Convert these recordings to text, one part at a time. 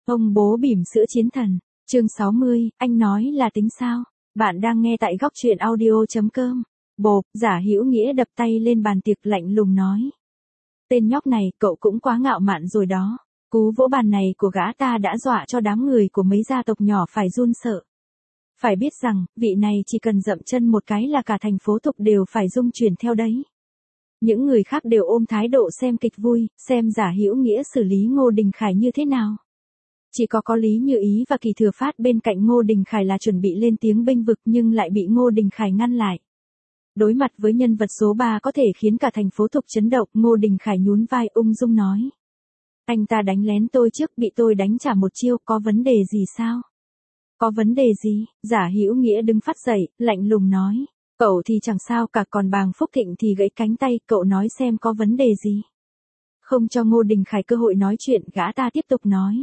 Ông bố bỉm sữa chiến thần. Chương 60, anh nói là tính sao? Bạn đang nghe tại góc truyện audio.com. Bộp, Giả Hữu Nghĩa đập tay lên bàn tiệc lạnh lùng nói. Tên nhóc này, cậu cũng quá ngạo mạn rồi đó. Cú vỗ bàn này của gã ta đã dọa cho đám người của mấy gia tộc nhỏ phải run sợ. Phải biết rằng, vị này chỉ cần dậm chân một cái là cả thành phố Thục đều phải rung chuyển theo đấy. Những người khác đều ôm thái độ xem kịch vui, xem Giả Hữu Nghĩa xử lý Ngô Đình Khải như thế nào. Chỉ có Lý Như Ý và Kỳ Thừa Phát bên cạnh Ngô Đình Khải là chuẩn bị lên tiếng bênh vực nhưng lại bị Ngô Đình Khải ngăn lại. Đối mặt với nhân vật số 3 có thể khiến cả thành phố Thục chấn động, Ngô Đình Khải nhún vai ung dung nói. Anh ta đánh lén tôi trước, bị tôi đánh trả một chiêu, có vấn đề gì sao? Có vấn đề gì? Giả Hữu Nghĩa đứng phát dậy, lạnh lùng nói. Cậu thì chẳng sao cả, còn Bàng Phúc Thịnh thì gãy cánh tay, cậu nói xem có vấn đề gì? Không cho Ngô Đình Khải cơ hội nói chuyện, gã ta tiếp tục nói.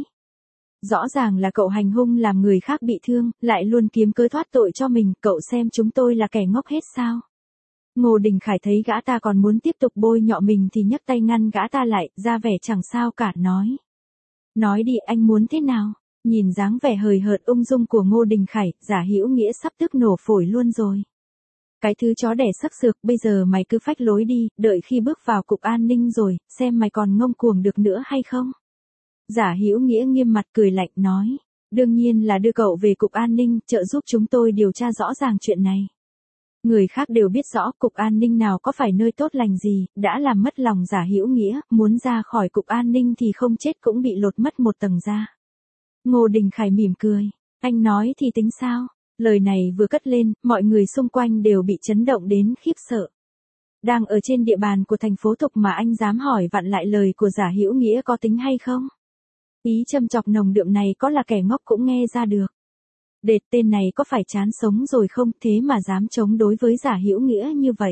Rõ ràng là cậu hành hung làm người khác bị thương, lại luôn kiếm cớ thoát tội cho mình, cậu xem chúng tôi là kẻ ngốc hết sao? Ngô Đình Khải thấy gã ta còn muốn tiếp tục bôi nhọ mình thì nhấc tay ngăn gã ta lại, ra vẻ chẳng sao cả, nói. Nói đi, anh muốn thế nào? Nhìn dáng vẻ hời hợt ung dung của Ngô Đình Khải, Giả Hữu Nghĩa sắp tức nổ phổi luôn rồi. Cái thứ chó đẻ sắc sược, bây giờ mày cứ phách lối đi, đợi khi bước vào cục an ninh rồi, xem mày còn ngông cuồng được nữa hay không? Giả Hữu Nghĩa nghiêm mặt cười lạnh nói, đương nhiên là đưa cậu về cục an ninh, trợ giúp chúng tôi điều tra rõ ràng chuyện này. Người khác đều biết rõ cục an ninh nào có phải nơi tốt lành gì, đã làm mất lòng Giả Hữu Nghĩa, muốn ra khỏi cục an ninh thì không chết cũng bị lột mất một tầng da. Ngô Đình Khải mỉm cười, anh nói thì tính sao? Lời này vừa cất lên, mọi người xung quanh đều bị chấn động đến khiếp sợ. Đang ở trên địa bàn của thành phố Thục mà anh dám hỏi vặn lại lời của Giả Hữu Nghĩa có tính hay không? Ý châm chọc nồng đượm này có là kẻ ngốc cũng nghe ra được. Đệt, tên này có phải chán sống rồi không, thế mà dám chống đối với Giả Hữu Nghĩa như vậy.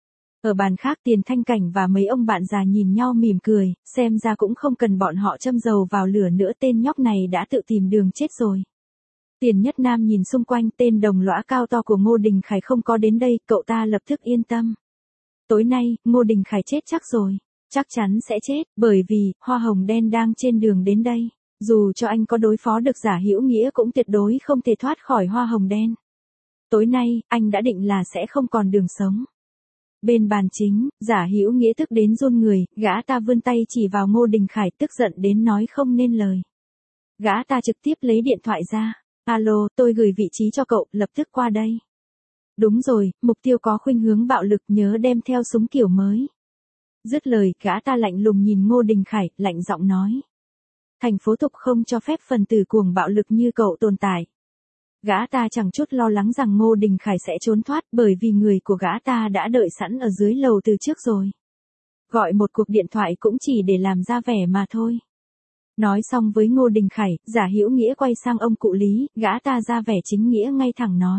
Ở bàn khác Tiền Thanh Cảnh và mấy ông bạn già nhìn nhau mỉm cười, xem ra cũng không cần bọn họ châm dầu vào lửa nữa, tên nhóc này đã tự tìm đường chết rồi. Tiền Nhất Nam nhìn xung quanh, tên đồng lõa cao to của Ngô Đình Khải không có đến đây, cậu ta lập tức yên tâm. Tối nay, Ngô Đình Khải chết chắc rồi. Chắc chắn sẽ chết, bởi vì, hoa hồng đen đang trên đường đến đây. Dù cho anh có đối phó được Giả Hữu Nghĩa cũng tuyệt đối không thể thoát khỏi hoa hồng đen. Tối nay, anh đã định là sẽ không còn đường sống. Bên bàn chính, Giả Hữu Nghĩa tức đến run người, gã ta vươn tay chỉ vào Ngô Đình Khải, tức giận đến nói không nên lời. Gã ta trực tiếp lấy điện thoại ra. Alo, tôi gửi vị trí cho cậu, lập tức qua đây. Đúng rồi, mục tiêu có khuynh hướng bạo lực, nhớ đem theo súng kiểu mới. Dứt lời, gã ta lạnh lùng nhìn Ngô Đình Khải, lạnh giọng nói. Thành phố Thục không cho phép phần tử cuồng bạo lực như cậu tồn tại. Gã ta chẳng chút lo lắng rằng Ngô Đình Khải sẽ trốn thoát bởi vì người của gã ta đã đợi sẵn ở dưới lầu từ trước rồi. Gọi một cuộc điện thoại cũng chỉ để làm ra vẻ mà thôi. Nói xong với Ngô Đình Khải, Giả Hữu Nghĩa quay sang ông cụ Lý, gã ta ra vẻ chính nghĩa ngay thẳng nói.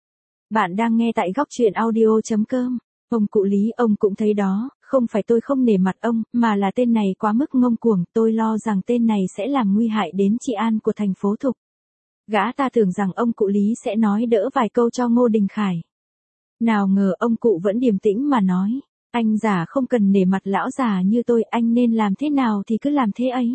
Bạn đang nghe tại góc truyện audio.com. Ông cụ Lý, ông cũng thấy đó, không phải tôi không nể mặt ông, mà là tên này quá mức ngông cuồng, tôi lo rằng tên này sẽ làm nguy hại đến trị an của thành phố Thục. Gã ta tưởng rằng ông cụ Lý sẽ nói đỡ vài câu cho Ngô Đình Khải. Nào ngờ ông cụ vẫn điềm tĩnh mà nói, anh Giả không cần nể mặt lão già như tôi, anh nên làm thế nào thì cứ làm thế ấy.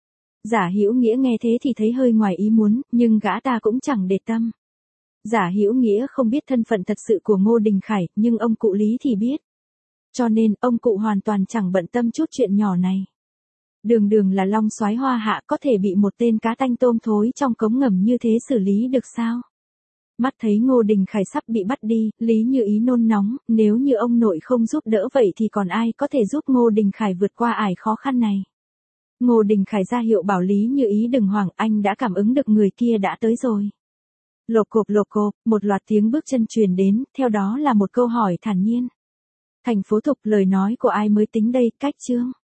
Giả Hữu Nghĩa nghe thế thì thấy hơi ngoài ý muốn, nhưng gã ta cũng chẳng để tâm. Giả Hữu Nghĩa không biết thân phận thật sự của Ngô Đình Khải, nhưng ông cụ Lý thì biết. Cho nên, ông cụ hoàn toàn chẳng bận tâm chút chuyện nhỏ này. Đường đường là long soái hoa hạ có thể bị một tên cá tanh tôm thối trong cống ngầm như thế xử lý được sao? Mắt thấy Ngô Đình Khải sắp bị bắt đi, Lý Như Ý nôn nóng, nếu như ông nội không giúp đỡ vậy thì còn ai có thể giúp Ngô Đình Khải vượt qua ải khó khăn này? Ngô Đình Khải ra hiệu bảo Lý Như Ý đừng hoảng, anh đã cảm ứng được người kia đã tới rồi. Lộp cộp, một loạt tiếng bước chân truyền đến, theo đó là một câu hỏi thản nhiên. Thành phố Thục, lời nói của ai mới tính đây, cách chương.